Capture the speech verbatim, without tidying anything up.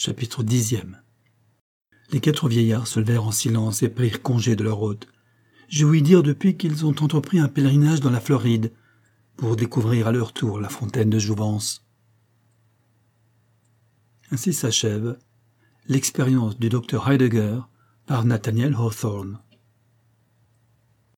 Chapitre dixième. Les quatre vieillards se levèrent en silence et prirent congé de leur hôte. Je ouïs dire depuis qu'ils ont entrepris un pèlerinage dans la Floride pour découvrir à leur tour la fontaine de jouvence. Ainsi s'achève l'expérience du docteur Heidegger par Nathaniel Hawthorne.